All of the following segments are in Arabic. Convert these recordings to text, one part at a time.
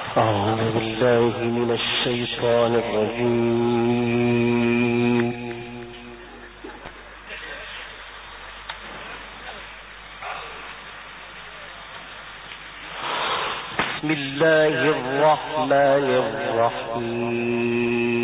أعوذ بالله من الشيطان الرجيم. بسم الله الرحمن الرحيم.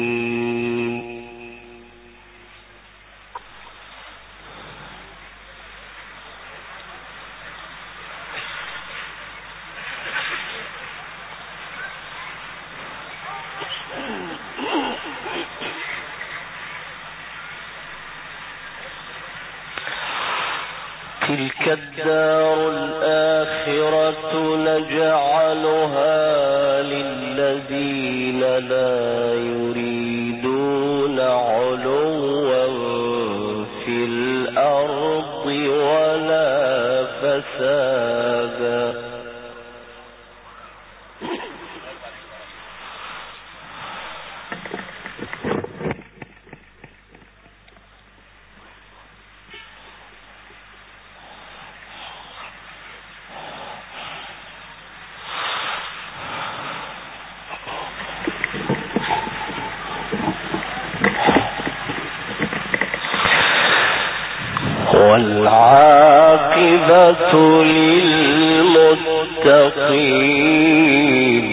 تلك الدار الآخرة نجعلها للذين لا يريدون علوا في الأرض ولا فسادا. والعاقبة للمتقين.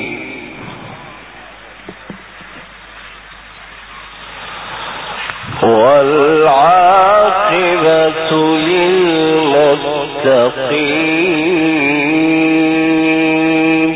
والعاقبة للمتقين.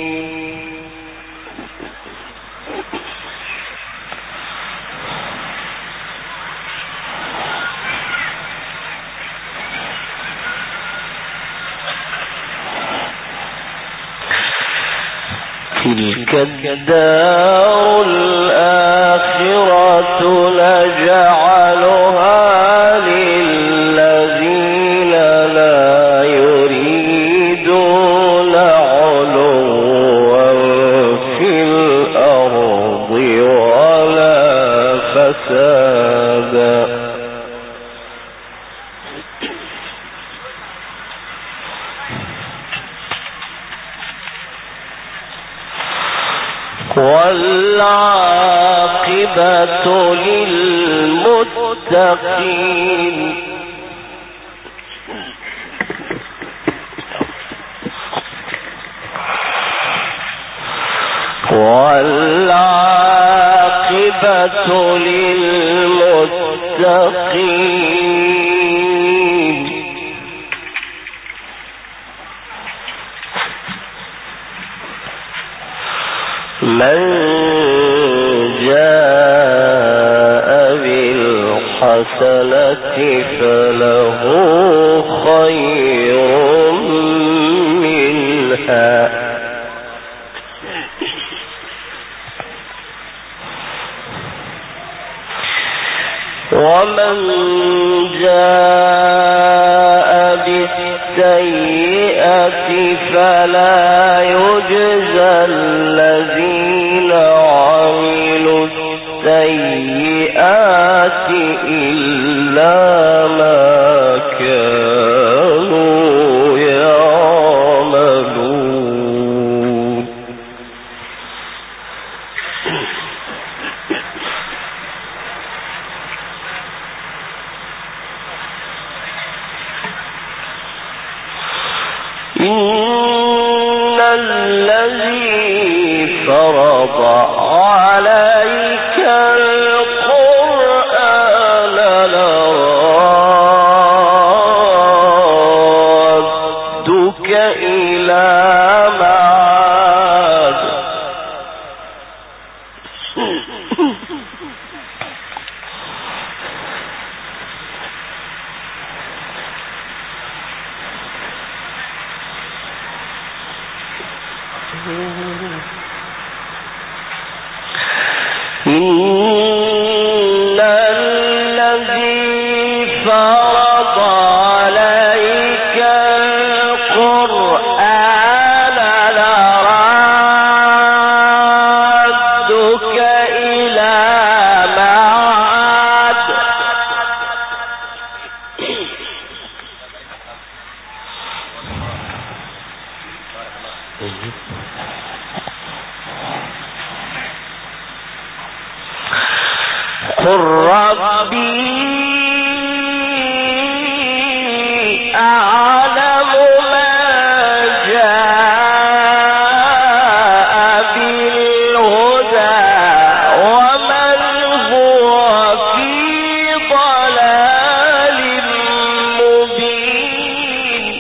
تلك الدار الآخرة نجعلها للذين لا يريدون علوا في الأرض ولا فسادا. والعاقبة للمتقين. والعاقبة للمتقين. من جاء بالحسنة فله خير منها ومن جاء بالسيئة فلا يجزى الذين عملوا السيئات إلا ما كانوا يعملون. إن الذي فرض عليك القرآن لرادك إلى معاد. إن الذي فرض عليك القرآن لرادك إلى معاد. قل ربي أعلم ما جاء بالهدى ومن هو في ضلال مبين.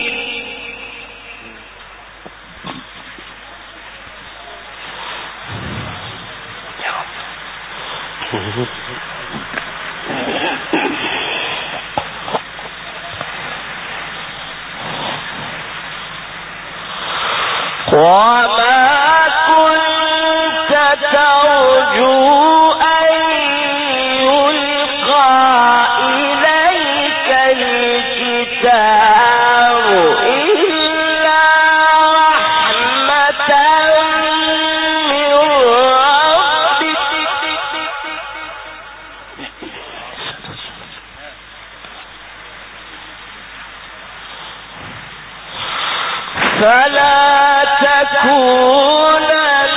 وما كنت ترجو أن يلقى إليك الكتاب إلا رحمة من ربك فلا تكونن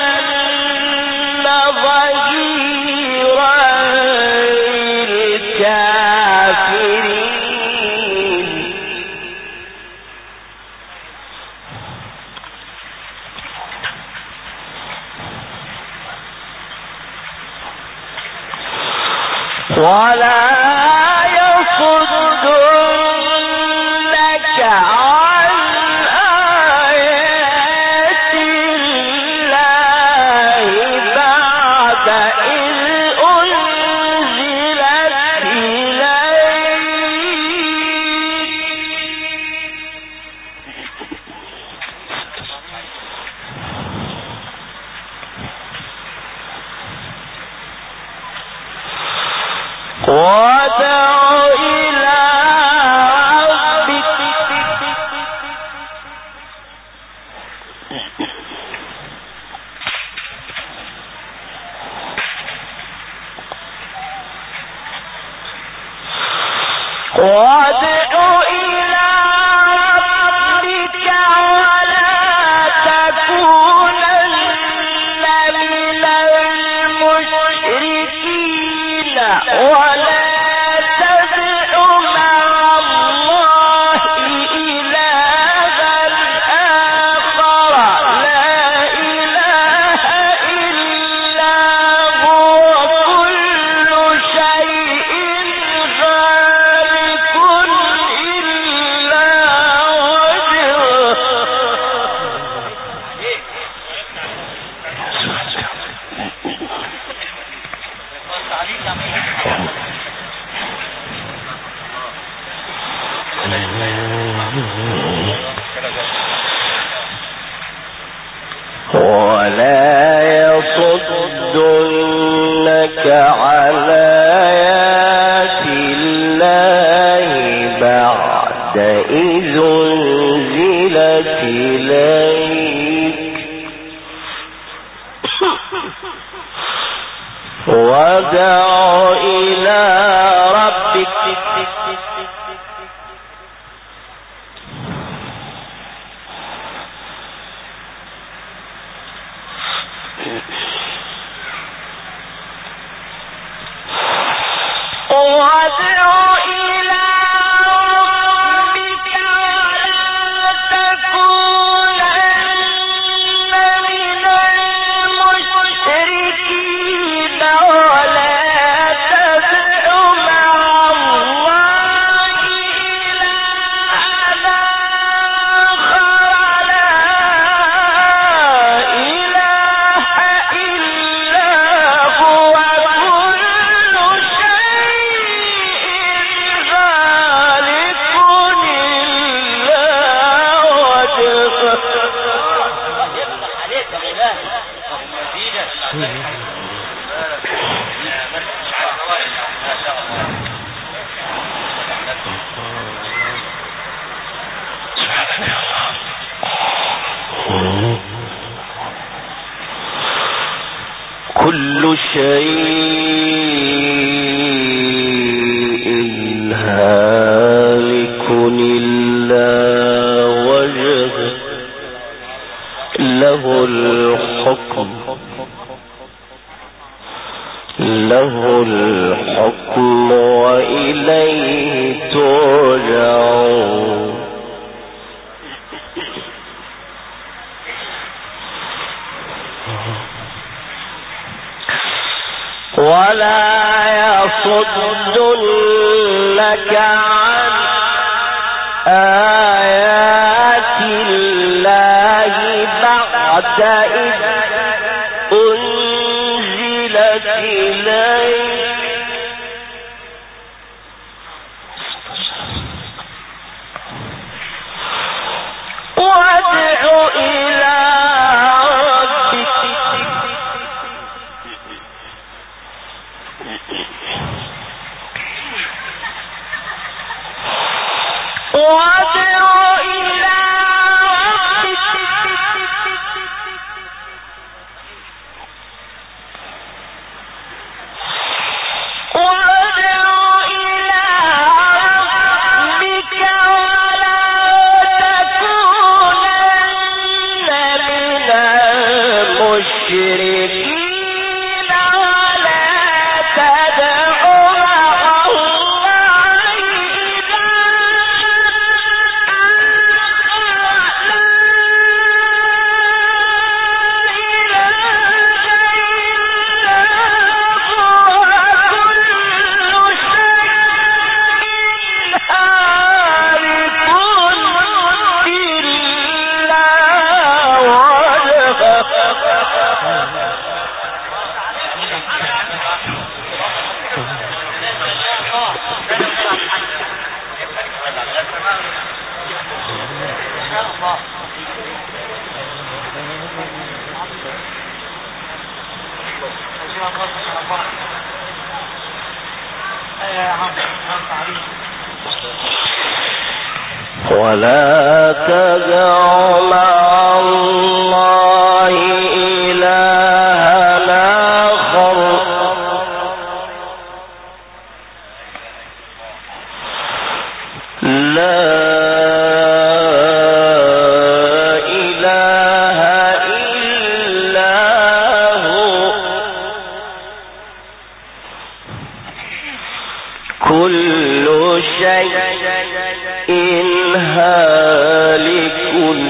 ظهيرا للكافرين. ولا يصدنك عن آيات الله بعد إذ أنزلت إليك. وادع إلى ربك ولا تكونن من المشركين ولا تدع مع الله إلها آخر لا إله إلا هو كل شيء هالك إلا وجهه. ولا يصدنك عن آيات الله بعد إذ أنزلت إليك. وادع إلى ربك كل شيء هالك إلا وجهه له الحكم له الحكم وإليه ترجعون ولا يصدنك عن آيات الله بعد إذ أنزلت إليك وادع إلى ربك ولا تدع مع الله إلها آخر لا إله إلا هو كل شيء هالك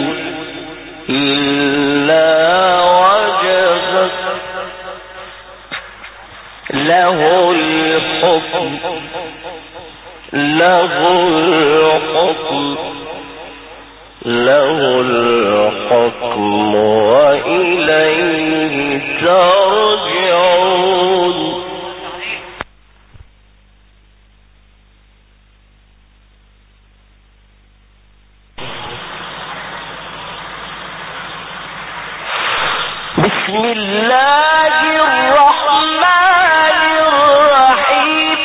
إلا وجهه له الحكم وإليه ترجعون بسم الله الرحمن الرحيم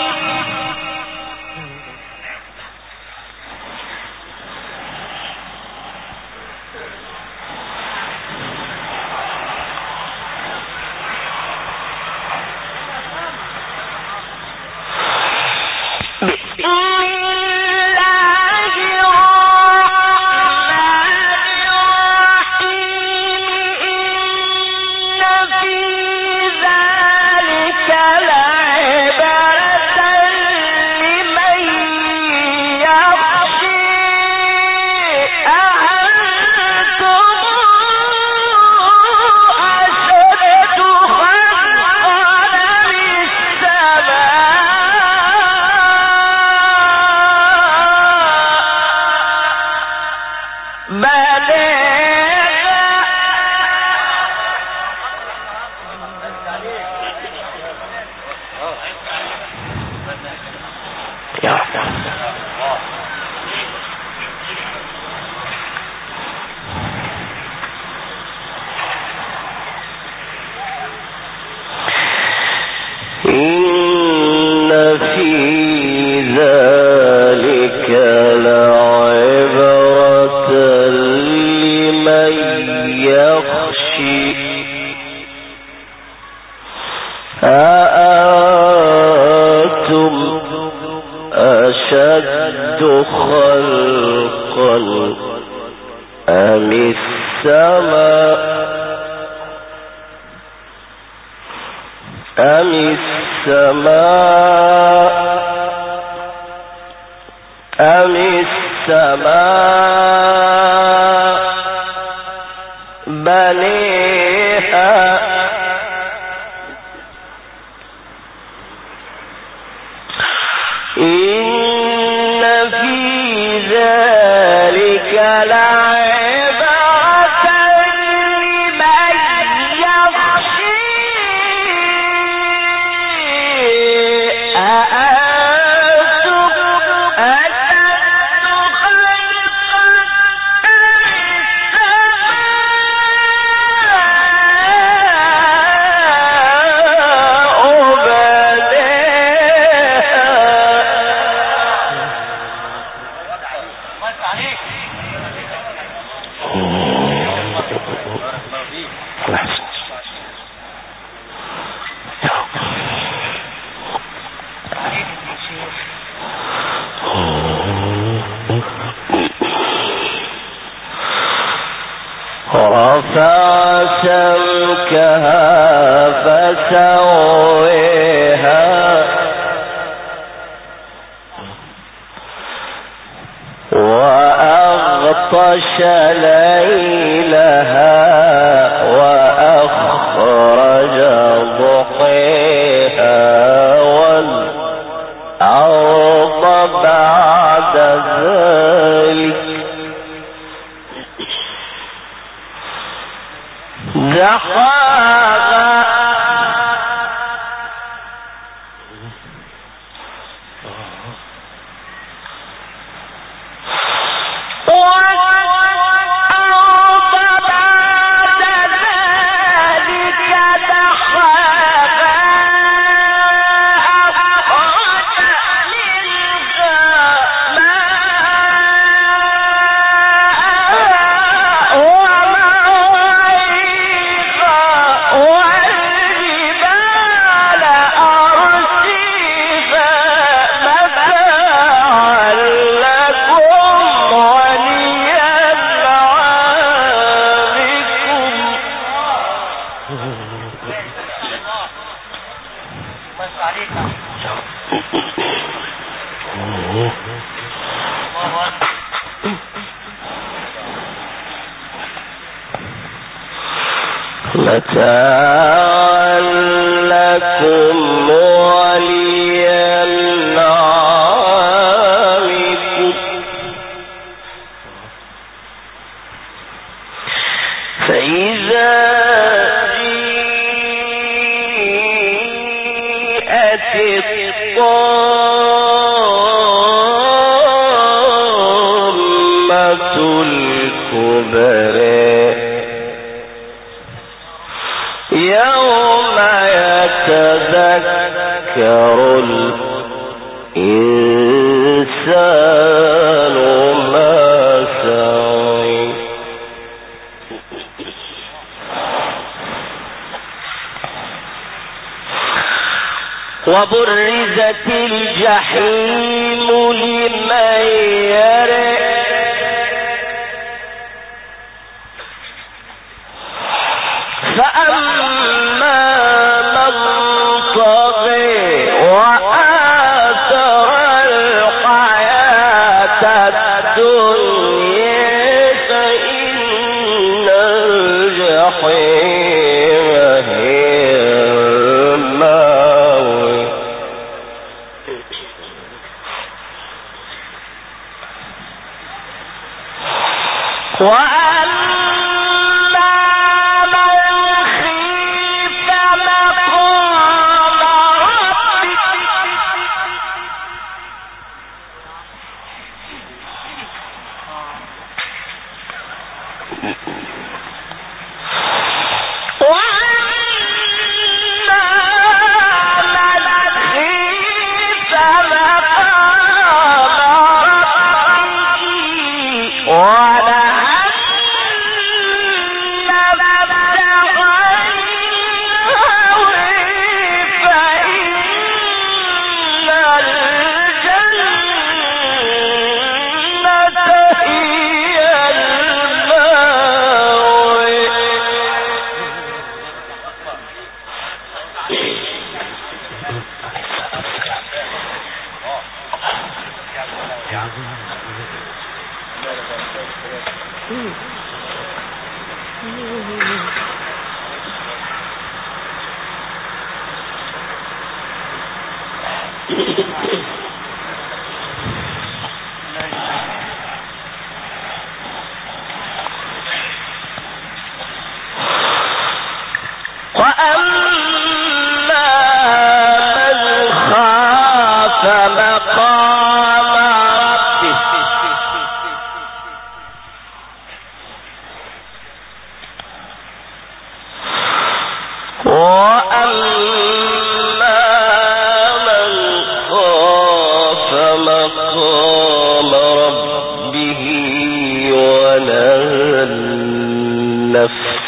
إن في ذلك لعبرة لمن يخشى أأنتم أشد خلقا أم السماء أم السماء بنيها إن في ذلك لعبرة لمن يخشى أأنتم أشد خلقا رفع سمكها فسويها وأغطش ليلها وأخرج ضحيها والأرض بعد ذلك دحاها متاعا لكم ولأنعامكم فإذا جيءت الطامة الكبرى يوم يتذكر الإنسان ما سعى وبرزت الجحيم لمن يرى فأما من طغى وآثر الحياة الدنيا فإن الجحيم هي المأوى وأما من خيف مقام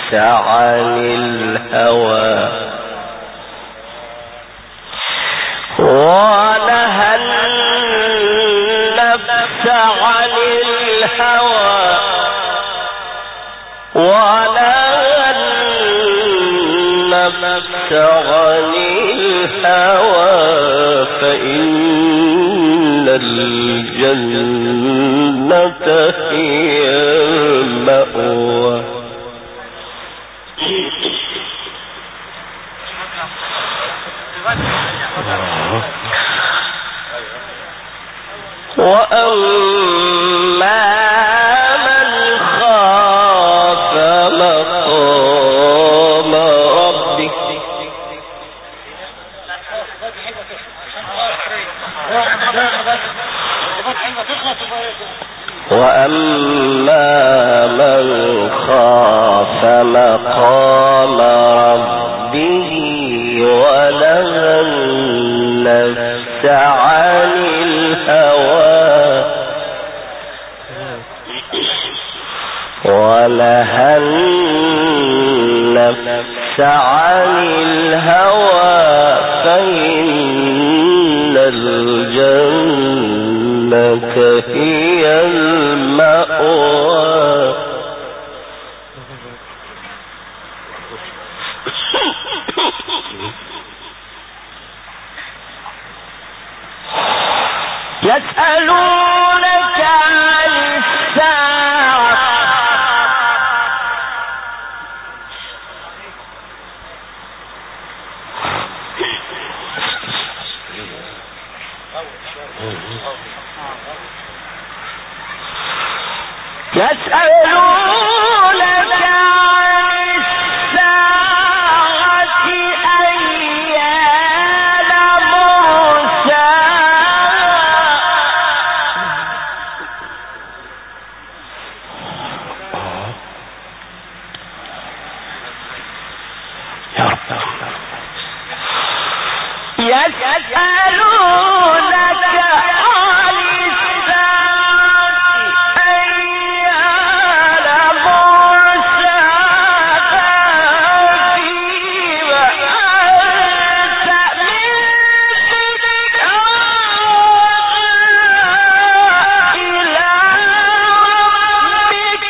عن الهوى ونهى النفس عن الهوى ونهى النفس عن الهوى فإن الجنة هي المأوى وأما من خاف مقام ربه وأما من خاف مقام ربه ونهى النفس عن الهوى ونهى النفس عن الهوى فإن الجنة هي المأوى يسألونك عن الساعة يسألونك عن الساعة أيان مرساها يسألونك عن الساعة أيان مرساها فيما أنت من ذكرها إلى ربك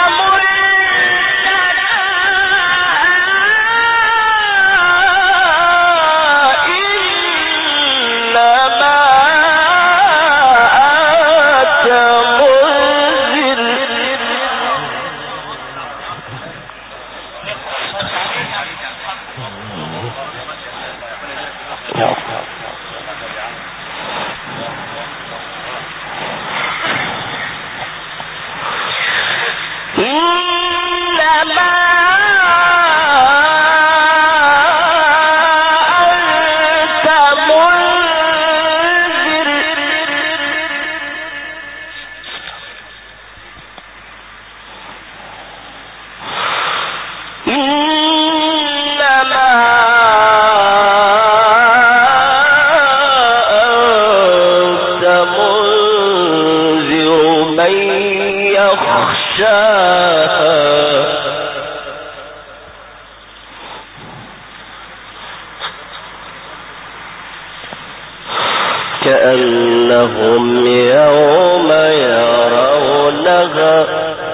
كأنهم يوم يرونها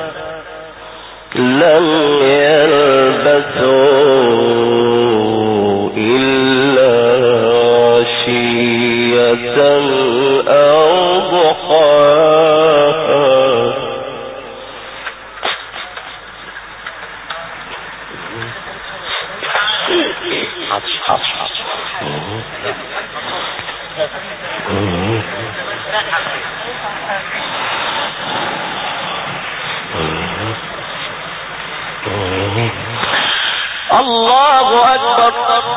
لم يلبثوا إلا عشية أو ضحاها الله أكبر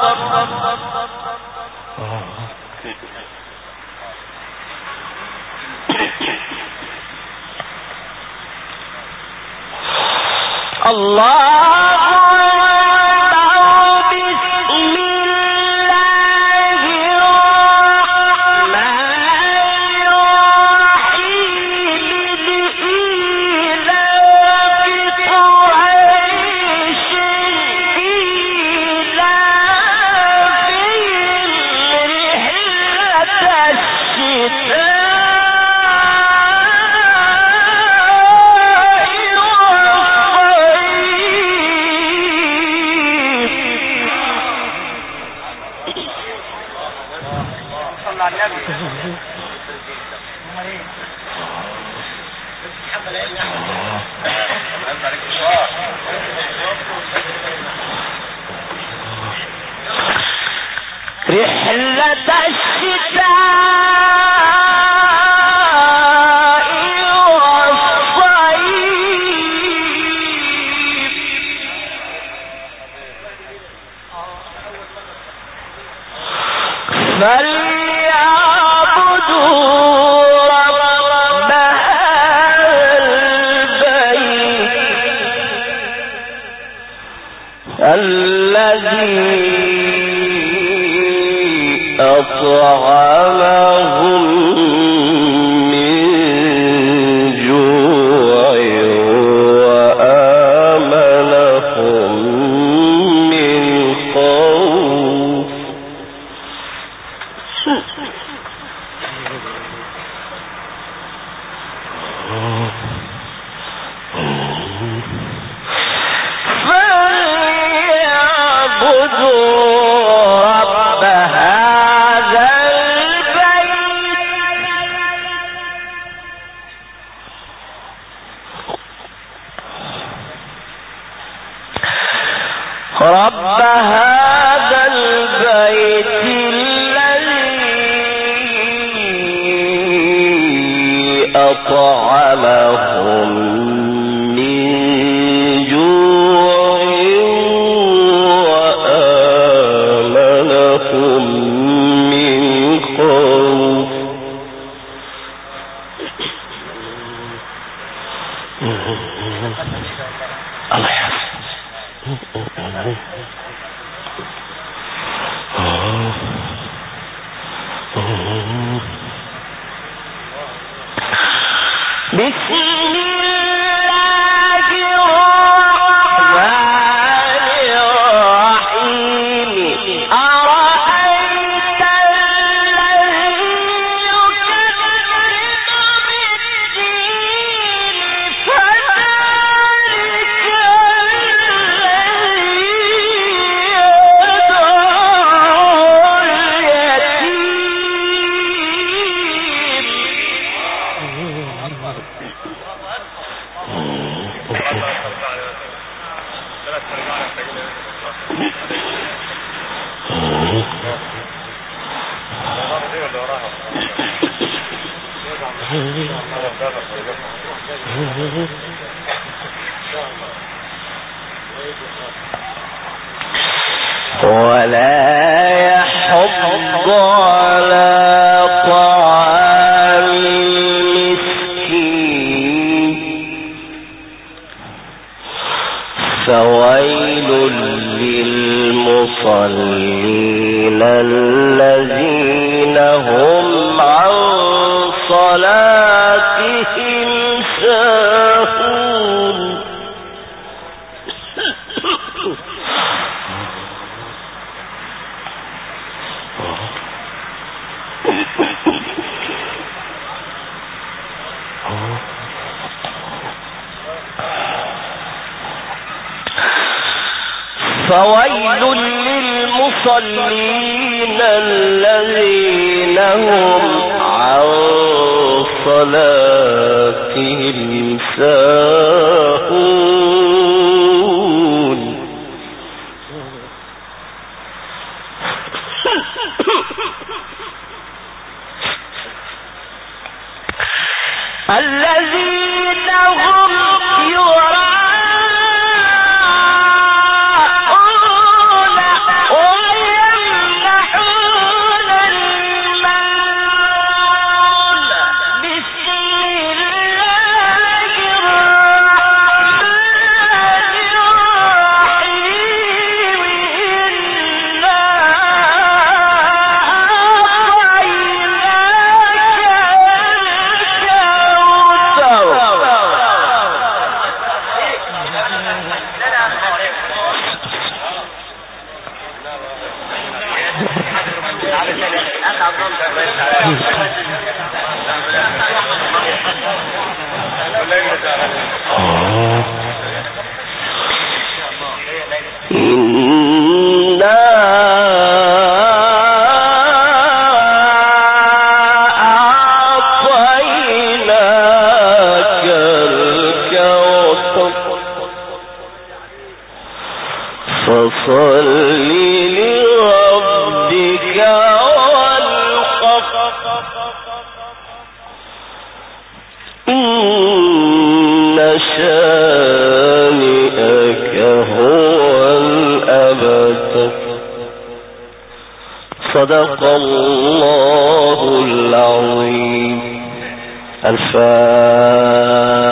الله للمصلين الذين هم عن صلاتهم ساهون فويل للمصلين الذين هم عن صلاتهم ساهون الذين هم فصل لربك إن شانئك هو الأبتر. صدق الله العظيم. الفاتحة.